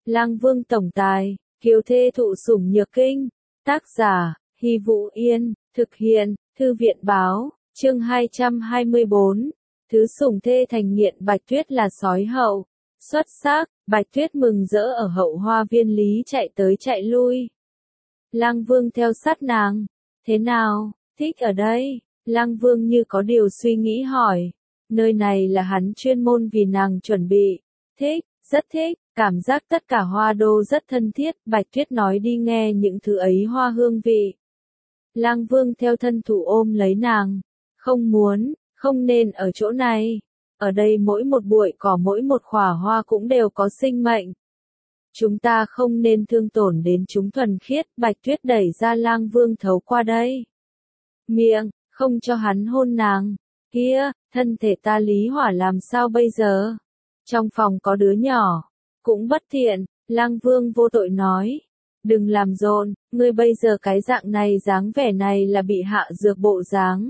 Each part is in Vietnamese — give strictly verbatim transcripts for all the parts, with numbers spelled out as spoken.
Lang Vương tổng tài, kiều thê thụ sủng nhược kinh. Tác giả, Hy Vũ Yên, thực hiện, Thư viện báo, chương hai trăm hai mươi bốn. Thứ sủng thê thành nghiện Bạch Tuyết là sói hậu. Xuất sắc, Bạch Tuyết mừng rỡ ở hậu hoa viên lý chạy tới chạy lui. Lang Vương theo sát nàng. Thế nào, thích ở đây? Lang Vương như có điều suy nghĩ hỏi. Nơi này là hắn chuyên môn vì nàng chuẩn bị. Thích, rất thích, cảm giác tất cả hoa đô rất thân thiết. Bạch Tuyết nói đi nghe những thứ ấy hoa hương vị. Lang Vương theo thân thủ ôm lấy nàng. Không muốn, không nên ở chỗ này. Ở đây mỗi một bụi cỏ mỗi một khỏa hoa cũng đều có sinh mệnh. Chúng ta không nên thương tổn đến chúng thuần khiết. Bạch Tuyết đẩy ra Lang Vương thấu qua đây. Miệng, không cho hắn hôn nàng. Kia, thân thể ta lý hỏa làm sao bây giờ? Trong phòng có đứa nhỏ. Cũng bất tiện, Lang Vương vô tội nói. Đừng làm rộn, ngươi bây giờ cái dạng này dáng vẻ này là bị hạ dược bộ dáng.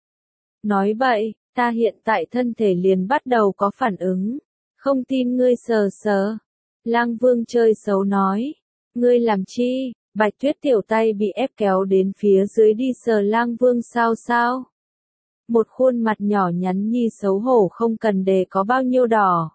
Nói bậy, ta hiện tại thân thể liền bắt đầu có phản ứng. Không tin ngươi sờ sờ. Lang Vương chơi xấu nói. Ngươi làm chi? Bạch Tuyết tiểu tay bị ép kéo đến phía dưới đi sờ Lang Vương sao sao? Một khuôn mặt nhỏ nhắn nhi xấu hổ không cần để có bao nhiêu đỏ.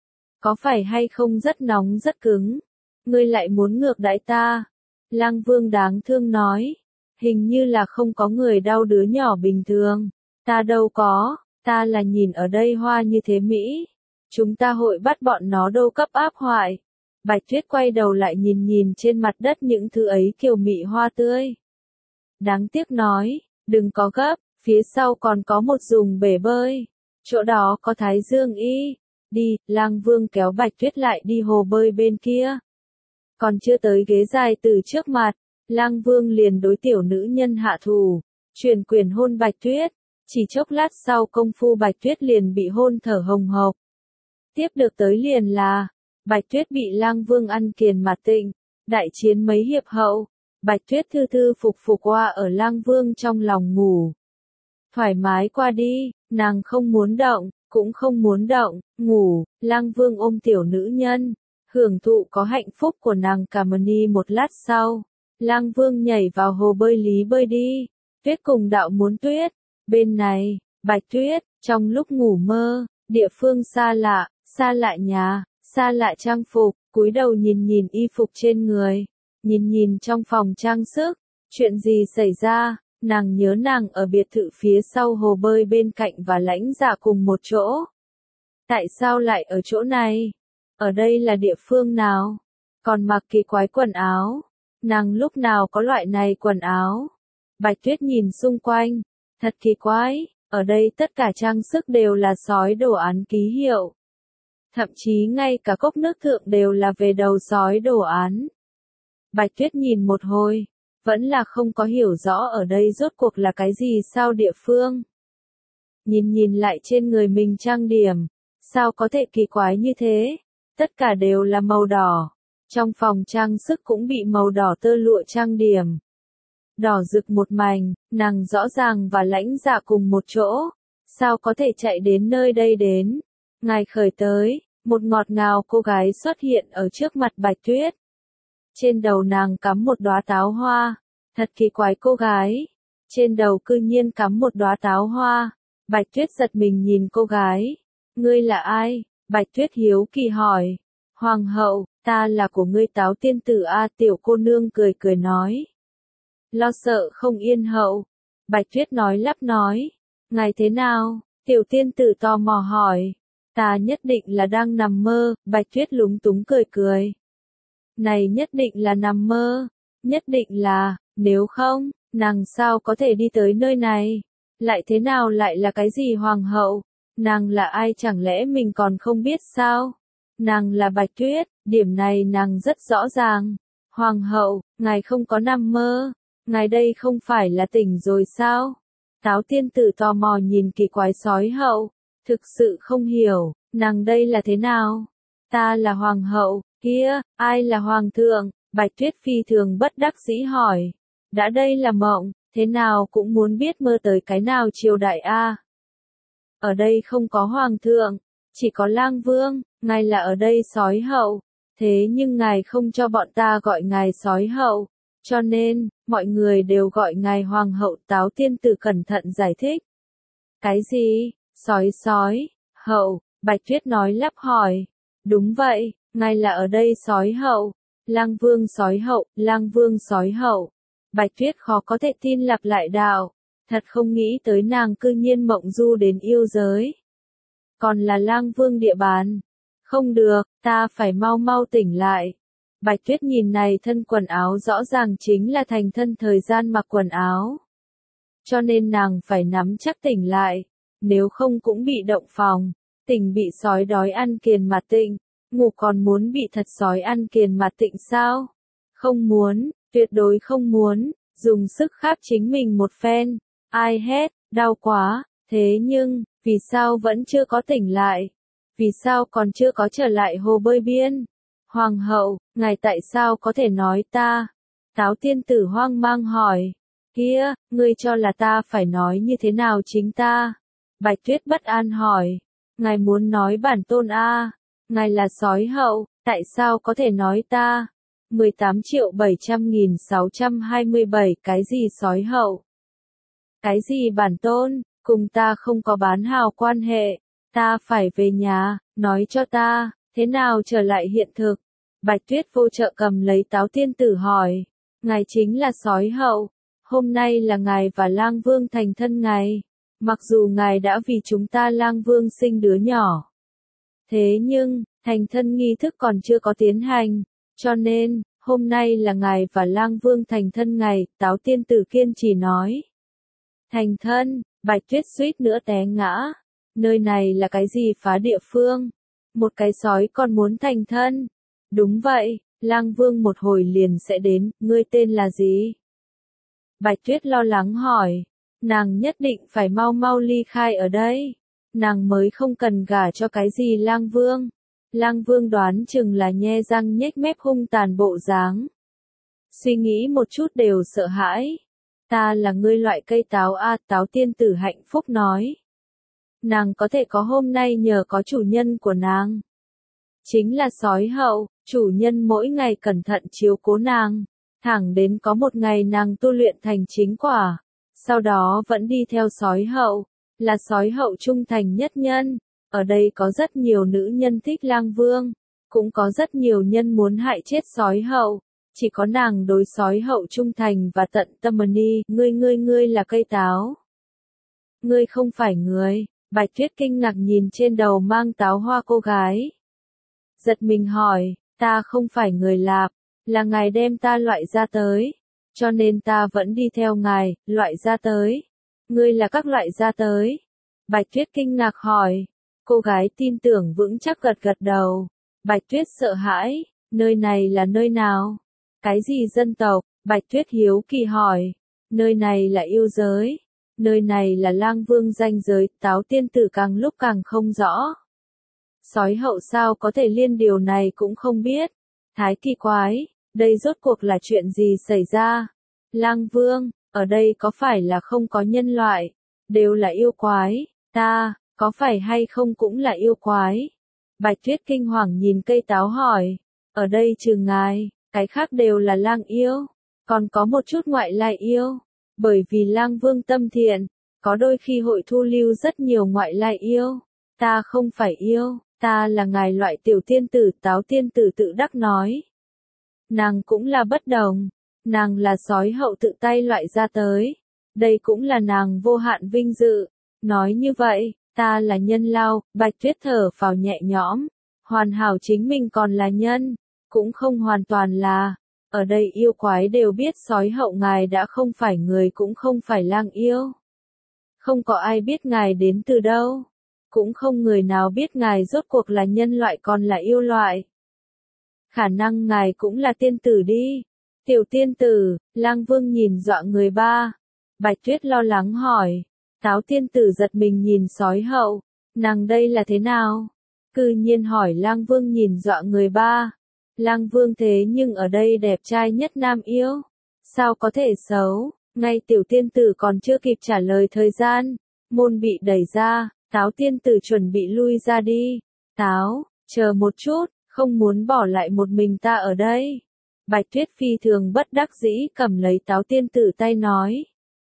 Có phải hay không rất nóng rất cứng? Ngươi lại muốn ngược đãi ta? Lang Vương đáng thương nói. Hình như là không có người đau đứa nhỏ bình thường. Ta đâu có, ta là nhìn ở đây hoa như thế Mỹ. Chúng ta hội bắt bọn nó đô cấp áp hoại. Bạch Tuyết quay đầu lại nhìn nhìn trên mặt đất những thứ ấy kiều mị hoa tươi. Đáng tiếc nói, đừng có gấp, phía sau còn có một dùng bể bơi. Chỗ đó có Thái Dương y. Đi, Lang Vương kéo Bạch Tuyết lại đi hồ bơi bên kia. Còn chưa tới ghế dài từ trước mặt, Lang Vương liền đối tiểu nữ nhân hạ thủ, truyền quyền hôn Bạch Tuyết. Chỉ chốc lát sau công phu Bạch Tuyết liền bị hôn thở hồng hộc. Tiếp được tới liền là, Bạch Tuyết bị Lang Vương ăn kiền mặt tịnh, đại chiến mấy hiệp hậu, Bạch Tuyết thư thư phục phục qua ở Lang Vương trong lòng ngủ. Thoải mái qua đi, nàng không muốn động, cũng không muốn động, ngủ, Lang Vương ôm tiểu nữ nhân, hưởng thụ có hạnh phúc của nàng cảm ơn đi một lát sau. Lang Vương nhảy vào hồ bơi lý bơi đi, Tuyết cùng đạo muốn tuyết. Bên này, Bạch Tuyết, trong lúc ngủ mơ, địa phương xa lạ, xa lạ nhà, xa lạ trang phục, cúi đầu nhìn nhìn y phục trên người, nhìn nhìn trong phòng trang sức, chuyện gì xảy ra, nàng nhớ nàng ở biệt thự phía sau hồ bơi bên cạnh và Lãnh Dạ cùng một chỗ. Tại sao lại ở chỗ này? Ở đây là địa phương nào? Còn mặc kỳ quái quần áo, nàng lúc nào có loại này quần áo? Bạch Tuyết nhìn xung quanh. Thật kỳ quái, ở đây tất cả trang sức đều là sói đồ án ký hiệu. Thậm chí ngay cả cốc nước thượng đều là về đầu sói đồ án. Bạch Tuyết nhìn một hồi, vẫn là không có hiểu rõ ở đây rốt cuộc là cái gì sao địa phương. Nhìn nhìn lại trên người mình trang điểm, sao có thể kỳ quái như thế, tất cả đều là màu đỏ. Trong phòng trang sức cũng bị màu đỏ tơ lụa trang điểm. Đỏ rực một mảnh, nàng rõ ràng và Lãnh Dạ cùng một chỗ. Sao có thể chạy đến nơi đây đến? Ngài khởi tới, một ngọt ngào cô gái xuất hiện ở trước mặt Bạch Tuyết. Trên đầu nàng cắm một đóa táo hoa. Thật kỳ quái cô gái. Trên đầu cư nhiên cắm một đóa táo hoa. Bạch Tuyết giật mình nhìn cô gái. Ngươi là ai? Bạch Tuyết hiếu kỳ hỏi. Hoàng hậu, ta là của ngươi Táo tiên tử a. Tiểu cô nương cười cười nói. Lo sợ không yên hậu. Bạch Tuyết nói lắp nói. Ngài thế nào? Tiểu tiên tử tò mò hỏi. Ta nhất định là đang nằm mơ. Bạch Tuyết lúng túng cười cười. Này nhất định là nằm mơ. Nhất định là, nếu không, nàng sao có thể đi tới nơi này? Lại thế nào lại là cái gì hoàng hậu? Nàng là ai chẳng lẽ mình còn không biết sao? Nàng là Bạch Tuyết, điểm này nàng rất rõ ràng. Hoàng hậu, ngài không có nằm mơ. Ngài đây không phải là tỉnh rồi sao? Táo tiên tử tò mò nhìn kỳ quái sói hậu. Thực sự không hiểu, nàng đây là thế nào? Ta là hoàng hậu, kia, ai là hoàng thượng? Bạch Tuyết phi thường bất đắc dĩ hỏi. Đã đây là mộng, thế nào cũng muốn biết mơ tới cái nào triều đại a. Ở đây không có hoàng thượng, chỉ có Lang Vương, ngài là ở đây sói hậu. Thế nhưng ngài không cho bọn ta gọi ngài sói hậu, cho nên, mọi người đều gọi ngài hoàng hậu. Táo tiên tử cẩn thận giải thích. Cái gì? Sói sói, hậu, Bạch Tuyết nói lắp hỏi. Đúng vậy, ngài là ở đây sói hậu, Lang Vương sói hậu, Lang Vương sói hậu. Bạch Tuyết khó có thể tin lặp lại đạo, thật không nghĩ tới nàng cư nhiên mộng du đến yêu giới. Còn là Lang Vương địa bàn. Không được, ta phải mau mau tỉnh lại. Bạch Tuyết nhìn này thân quần áo rõ ràng chính là thành thân thời gian mặc quần áo. Cho nên nàng phải nắm chắc tỉnh lại, nếu không cũng bị động phòng, tỉnh bị sói đói ăn kiền mà tịnh, ngủ còn muốn bị thật sói ăn kiền mà tịnh sao? Không muốn, tuyệt đối không muốn, dùng sức kháp chính mình một phen, ai hét, đau quá, thế nhưng, vì sao vẫn chưa có tỉnh lại? Vì sao còn chưa có trở lại hồ bơi biên? Hoàng hậu, ngài tại sao có thể nói ta? Táo tiên tử hoang mang hỏi. Kia, ngươi cho là ta phải nói như thế nào chính ta? Bạch Tuyết bất an hỏi. Ngài muốn nói bản tôn a? Ngài là sói hậu, tại sao có thể nói ta? mười tám triệu bảy trăm nghìn sáu trăm hai mươi bảy cái gì sói hậu? Cái gì bản tôn, cùng ta không có bán hào quan hệ, ta phải về nhà, nói cho ta, thế nào trở lại hiện thực? Bạch Tuyết vô trợ cầm lấy Táo tiên tử hỏi, ngài chính là sói hậu, hôm nay là ngài và Lang Vương thành thân ngày, mặc dù ngài đã vì chúng ta Lang Vương sinh đứa nhỏ. Thế nhưng, thành thân nghi thức còn chưa có tiến hành, cho nên, hôm nay là ngài và Lang Vương thành thân ngày, Táo tiên tử kiên trì nói. Thành thân, Bạch Tuyết suýt nữa té ngã, nơi này là cái gì phá địa phương? Một cái sói còn muốn thành thân? Đúng vậy, Lang Vương một hồi liền sẽ đến, ngươi tên là gì? Bạch Tuyết lo lắng hỏi, nàng nhất định phải mau mau ly khai ở đây, nàng mới không cần gả cho cái gì Lang Vương. Lang Vương đoán chừng là nhe răng nhếch mép hung tàn bộ dáng. Suy nghĩ một chút đều sợ hãi. Ta là ngươi loại cây táo a, Táo tiên tử hạnh phúc nói. Nàng có thể có hôm nay nhờ có chủ nhân của nàng. Chính là sói hậu, chủ nhân mỗi ngày cẩn thận chiếu cố nàng, thẳng đến có một ngày nàng tu luyện thành chính quả, sau đó vẫn đi theo sói hậu, là sói hậu trung thành nhất nhân. Ở đây có rất nhiều nữ nhân thích Lang Vương, cũng có rất nhiều nhân muốn hại chết sói hậu, chỉ có nàng đối sói hậu trung thành và tận tâm. Ni, ngươi ngươi ngươi là cây táo. Ngươi không phải người. Bạch Tuyết kinh ngạc nhìn trên đầu mang táo hoa cô gái. Giật mình hỏi, ta không phải người Lạp, là ngài đem ta loại ra tới, cho nên ta vẫn đi theo ngài, loại ra tới. Ngươi là các loại ra tới. Bạch Tuyết kinh ngạc hỏi. Cô gái tin tưởng vững chắc gật gật đầu. Bạch Tuyết sợ hãi, nơi này là nơi nào? Cái gì dân tộc? Bạch Tuyết hiếu kỳ hỏi. Nơi này là yêu giới. Nơi này là Lang Vương danh giới. Táo tiên tử càng lúc càng không rõ. Sói hậu sao có thể liên điều này cũng không biết. Thái kỳ quái, đây rốt cuộc là chuyện gì xảy ra? Lang Vương, ở đây có phải là không có nhân loại? Đều là yêu quái. Ta, có phải hay không cũng là yêu quái? Bạch Tuyết kinh hoàng nhìn cây táo hỏi. Ở đây trừ ngài, cái khác đều là lang yêu. Còn có một chút ngoại lai yêu. Bởi vì Lang Vương tâm thiện, có đôi khi hội thu lưu rất nhiều ngoại lai yêu. Ta không phải yêu, ta là ngài loại tiểu tiên tử. Táo tiên tử tự đắc nói. Nàng cũng là bất đồng. Nàng là sói hậu tự tay loại ra tới. Đây cũng là nàng vô hạn vinh dự. Nói như vậy, ta là nhân lao. Bạch Tuyết thở phào nhẹ nhõm. Hoàn hảo chính mình còn là nhân. Cũng không hoàn toàn là. Ở đây yêu quái đều biết sói hậu ngài đã không phải người cũng không phải lang yêu. Không có ai biết ngài đến từ đâu. Cũng không người nào biết ngài rốt cuộc là nhân loại còn là yêu loại. Khả năng ngài cũng là tiên tử đi. Tiểu tiên tử, Lang Vương nhìn dọa người ba. Bạch Tuyết lo lắng hỏi. Táo tiên tử giật mình nhìn sói hậu. Nàng đây là thế nào? Cư nhiên hỏi Lang Vương nhìn dọa người ba. Lang Vương thế nhưng ở đây đẹp trai nhất nam yêu. Sao có thể xấu? Ngay tiểu tiên tử còn chưa kịp trả lời thời gian. Môn bị đẩy ra, Táo tiên tử chuẩn bị lui ra đi. Táo, chờ một chút, không muốn bỏ lại một mình ta ở đây. Bạch Tuyết phi thường bất đắc dĩ cầm lấy táo tiên tử tay nói.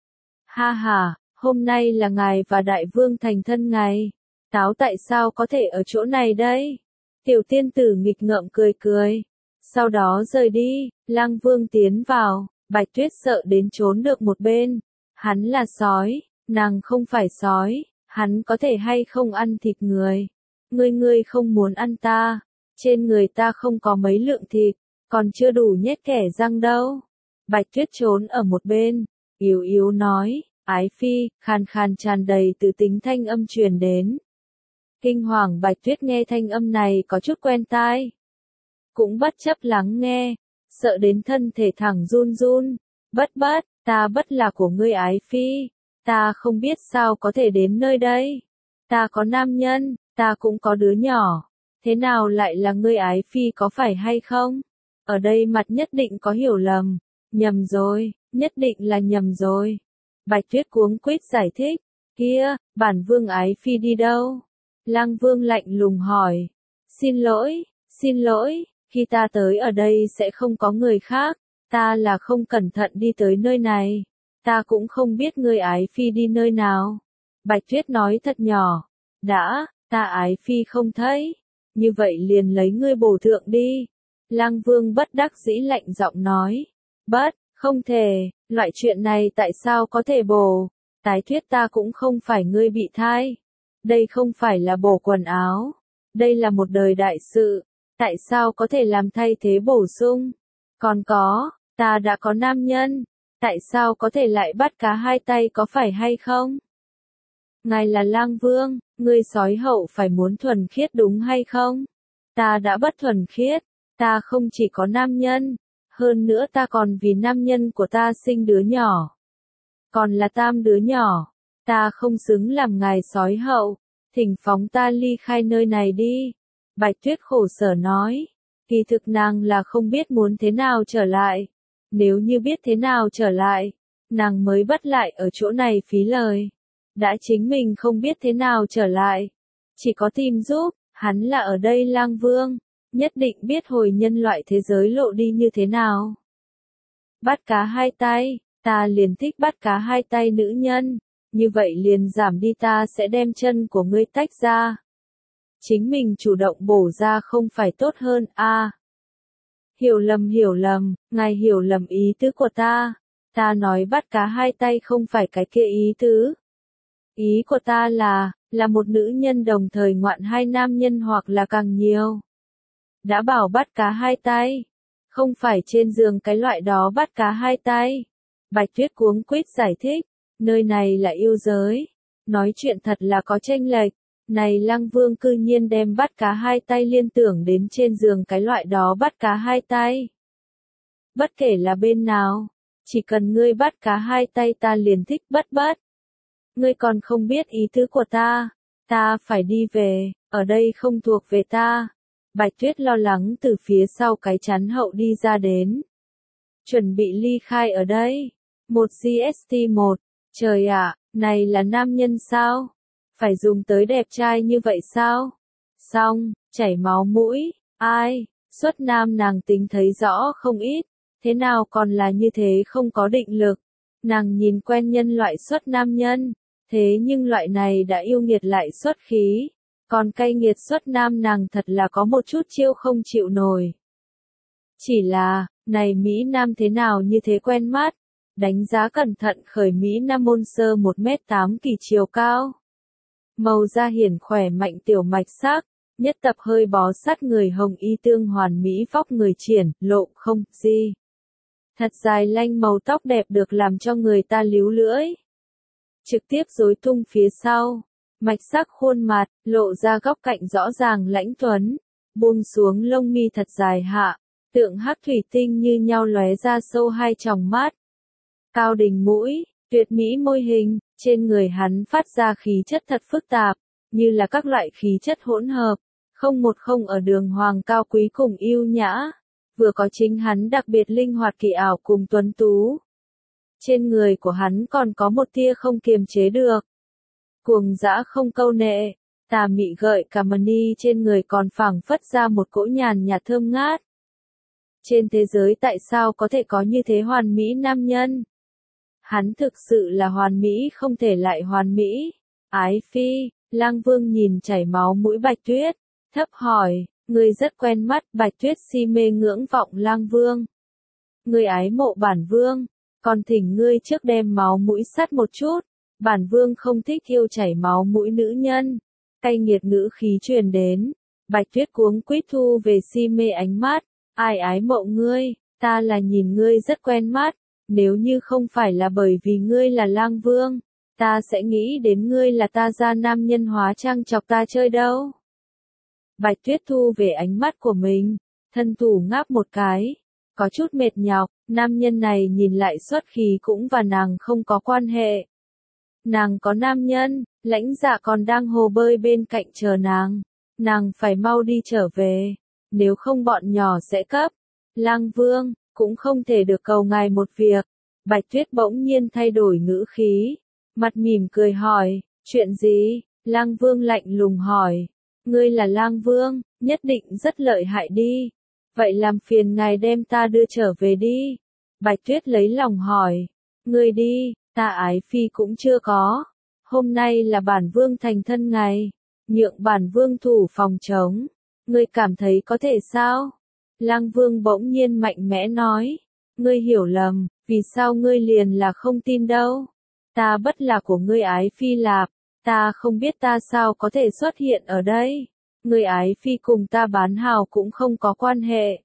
Ha ha, hôm nay là ngài và đại vương thành thân ngày. Táo tại sao có thể ở chỗ này đây? Tiểu tiên tử nghịch ngợm cười cười. Sau đó rời đi, Lăng Vương tiến vào, Bạch Tuyết sợ đến trốn được một bên. Hắn là sói, nàng không phải sói, hắn có thể hay không ăn thịt người. Ngươi ngươi không muốn ăn ta, trên người ta không có mấy lượng thịt, còn chưa đủ nhét kẻ răng đâu. Bạch Tuyết trốn ở một bên, yếu yếu nói, ái phi, khàn khàn tràn đầy tự tính thanh âm truyền đến. Kinh hoàng Bạch Tuyết nghe thanh âm này có chút quen tai. Cũng bất chấp lắng nghe, sợ đến thân thể thẳng run run. Bất bất, ta bất là của ngươi ái phi, ta không biết sao có thể đến nơi đây. Ta có nam nhân, ta cũng có đứa nhỏ, thế nào lại là ngươi ái phi có phải hay không? Ở đây mặt nhất định có hiểu lầm, nhầm rồi, nhất định là nhầm rồi. Bạch Tuyết cuống quýt giải thích, kia, bản vương ái phi đi đâu? Lăng Vương lạnh lùng hỏi, xin lỗi, xin lỗi, khi ta tới ở đây sẽ không có người khác, ta là không cẩn thận đi tới nơi này, ta cũng không biết ngươi ái phi đi nơi nào. Bạch Tuyết nói thật nhỏ, đã, ta ái phi không thấy, như vậy liền lấy ngươi bổ thượng đi. Lăng Vương bất đắc dĩ lạnh giọng nói, bất, không thể, loại chuyện này tại sao có thể bổ, tái thuyết ta cũng không phải ngươi bị thai. Đây không phải là bổ quần áo, đây là một đời đại sự, tại sao có thể làm thay thế bổ sung? Còn có, ta đã có nam nhân, tại sao có thể lại bắt cá hai tay có phải hay không? Ngài là Lang Vương, ngươi sói hậu phải muốn thuần khiết đúng hay không? Ta đã bất thuần khiết, ta không chỉ có nam nhân, hơn nữa ta còn vì nam nhân của ta sinh đứa nhỏ. Còn là tam đứa nhỏ. Ta không xứng làm ngài sói hậu, thỉnh phóng ta ly khai nơi này đi. Bạch Tuyết khổ sở nói, kỳ thực nàng là không biết muốn thế nào trở lại. Nếu như biết thế nào trở lại, nàng mới bất lại ở chỗ này phí lời. Đã chính mình không biết thế nào trở lại, chỉ có tìm giúp, hắn là ở đây Lang Vương, nhất định biết hồi nhân loại thế giới lộ đi như thế nào. Bắt cá hai tay, ta liền thích bắt cá hai tay nữ nhân. Như vậy liền giảm đi ta sẽ đem chân của ngươi tách ra. Chính mình chủ động bổ ra không phải tốt hơn a? À, hiểu lầm hiểu lầm, ngài hiểu lầm ý tứ của ta. Ta nói bắt cá hai tay không phải cái kia ý tứ. Ý của ta là, là một nữ nhân đồng thời ngoạn hai nam nhân hoặc là càng nhiều. Đã bảo bắt cá hai tay, không phải trên giường cái loại đó bắt cá hai tay. Bạch Tuyết cuống quýt giải thích. Nơi này là yêu giới, nói chuyện thật là có chênh lệch, này Lăng Vương cư nhiên đem bắt cá hai tay liên tưởng đến trên giường cái loại đó bắt cá hai tay. Bất kể là bên nào, chỉ cần ngươi bắt cá hai tay ta liền thích bất bất. Ngươi còn không biết ý tứ của ta, ta phải đi về, ở đây không thuộc về ta. Bạch Tuyết lo lắng từ phía sau cái chắn hậu đi ra đến. Chuẩn bị ly khai ở đây. Một giê ét tê một. Trời ạ, này là nam nhân sao? Phải dùng tới đẹp trai như vậy sao? Xong, chảy máu mũi, ai, xuất nam nàng tính thấy rõ không ít, thế nào còn là như thế không có định lực. Nàng nhìn quen nhân loại xuất nam nhân, thế nhưng loại này đã yêu nghiệt lại xuất khí, còn cay nghiệt xuất nam nàng thật là có một chút chiêu không chịu nổi. Chỉ là, này Mỹ Nam thế nào như thế quen mắt? Đánh giá cẩn thận khởi Mỹ Nam môn sơ một mét tám kỳ chiều cao. Màu da hiển khỏe mạnh tiểu mạch sắc, nhất tập hơi bó sát người hồng y tương hoàn mỹ vóc người triển, lộ không, gì. Thật dài lanh màu tóc đẹp được làm cho người ta líu lưỡi. Trực tiếp rối tung phía sau, mạch sắc khuôn mặt, lộ ra góc cạnh rõ ràng lãnh tuấn, buông xuống lông mi thật dài hạ, tượng hắc thủy tinh như nhau lóe ra sâu hai tròng mắt. Cao đỉnh mũi, tuyệt mỹ môi hình, trên người hắn phát ra khí chất thật phức tạp, như là các loại khí chất hỗn hợp, không một không ở đường hoàng cao quý cùng yêu nhã, vừa có chính hắn đặc biệt linh hoạt kỳ ảo cùng tuấn tú. Trên người của hắn còn có một tia không kiềm chế được. Cuồng dã không câu nệ, Tà mị gợi cả mani trên người còn phảng phất ra một cỗ nhàn nhạt thơm ngát. Trên thế giới tại sao có thể có như thế hoàn mỹ nam nhân? Hắn thực sự là hoàn mỹ không thể lại hoàn mỹ. Ái phi, Lang Vương nhìn chảy máu mũi Bạch Tuyết, thấp hỏi, ngươi rất quen mắt. Bạch Tuyết si mê ngưỡng vọng Lang Vương. Ngươi ái mộ bản vương, còn thỉnh ngươi trước đem máu mũi sát một chút. Bản vương không thích yêu chảy máu mũi nữ nhân. Cay nghiệt ngữ khí truyền đến. Bạch Tuyết cuống quýt thu về si mê ánh mắt. Ai ái mộ ngươi, ta là nhìn ngươi rất quen mắt. Nếu như không phải là bởi vì ngươi là Lang Vương, ta sẽ nghĩ đến ngươi là ta gia nam nhân hóa trang chọc ta chơi đâu. Bạch Tuyết thu về ánh mắt của mình, thân thủ ngáp một cái, có chút mệt nhọc, nam nhân này nhìn lại xuất khí cũng và nàng không có quan hệ. Nàng có nam nhân, Lãnh Dạ còn đang hồ bơi bên cạnh chờ nàng, nàng phải mau đi trở về, nếu không bọn nhỏ sẽ cấp. Lang Vương, cũng không thể được cầu ngài một việc. Bạch Tuyết bỗng nhiên thay đổi ngữ khí, mặt mỉm cười hỏi, chuyện gì? Lang Vương lạnh lùng hỏi, ngươi là Lang Vương, nhất định rất lợi hại đi. Vậy làm phiền ngài đem ta đưa trở về đi. Bạch Tuyết lấy lòng hỏi, ngươi đi, ta ái phi cũng chưa có. Hôm nay là bản vương thành thân ngày, nhượng bản vương thủ phòng trống. Ngươi cảm thấy có thể sao? Lang Vương bỗng nhiên mạnh mẽ nói, ngươi hiểu lầm, vì sao ngươi liền là không tin đâu? Ta bất là của ngươi ái phi lạp, ta không biết ta sao có thể xuất hiện ở đây. Ngươi ái phi cùng ta bán hào cũng không có quan hệ.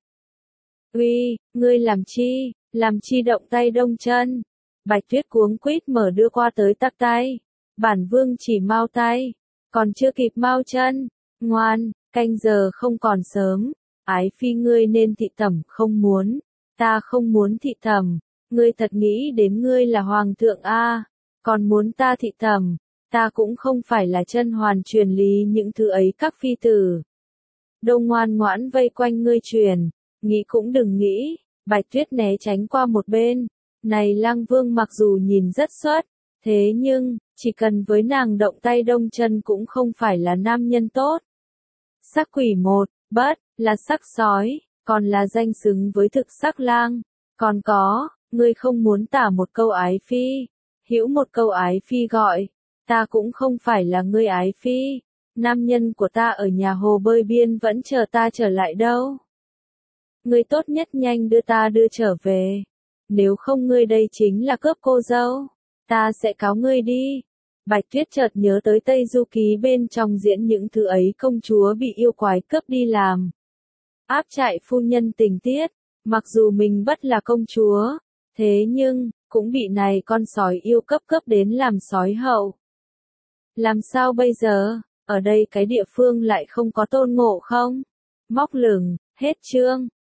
Uy, ngươi làm chi, làm chi động tay đông chân? Bạch Tuyết cuống quýt mở đưa qua tới tắc tay. Bản vương chỉ mau tay, còn chưa kịp mau chân. Ngoan, canh giờ không còn sớm. Ái phi ngươi nên thị tẩm không muốn. Ta không muốn thị tẩm. Ngươi thật nghĩ đến ngươi là hoàng thượng a? Còn muốn ta thị tẩm. Ta cũng không phải là chân hoàn truyền lý những thứ ấy các phi tử. Đâu ngoan ngoãn vây quanh ngươi truyền. Nghĩ cũng đừng nghĩ. Bạch Tuyết né tránh qua một bên. Này Lang Vương mặc dù nhìn rất xuất, thế nhưng, chỉ cần với nàng động tay đông chân cũng không phải là nam nhân tốt. Sắc quỷ một, bất, là sắc sói, còn là danh xứng với thực sắc lang. Còn có, ngươi không muốn tả một câu ái phi, hữu một câu ái phi gọi, ta cũng không phải là ngươi ái phi, nam nhân của ta ở nhà hồ bơi biên vẫn chờ ta trở lại đâu. Ngươi tốt nhất nhanh đưa ta đưa trở về, nếu không ngươi đây chính là cướp cô dâu, ta sẽ cáo ngươi đi. Bạch Tuyết chợt nhớ tới Tây Du Ký bên trong diễn những thứ ấy công chúa bị yêu quái cướp đi làm. Áp trại phu nhân tình tiết, mặc dù mình bất là công chúa, thế nhưng, cũng bị này con sói yêu cấp cấp đến làm sói hậu. Làm sao bây giờ, ở đây cái địa phương lại không có Tôn Ngộ Không? Móc lửng, hết chương.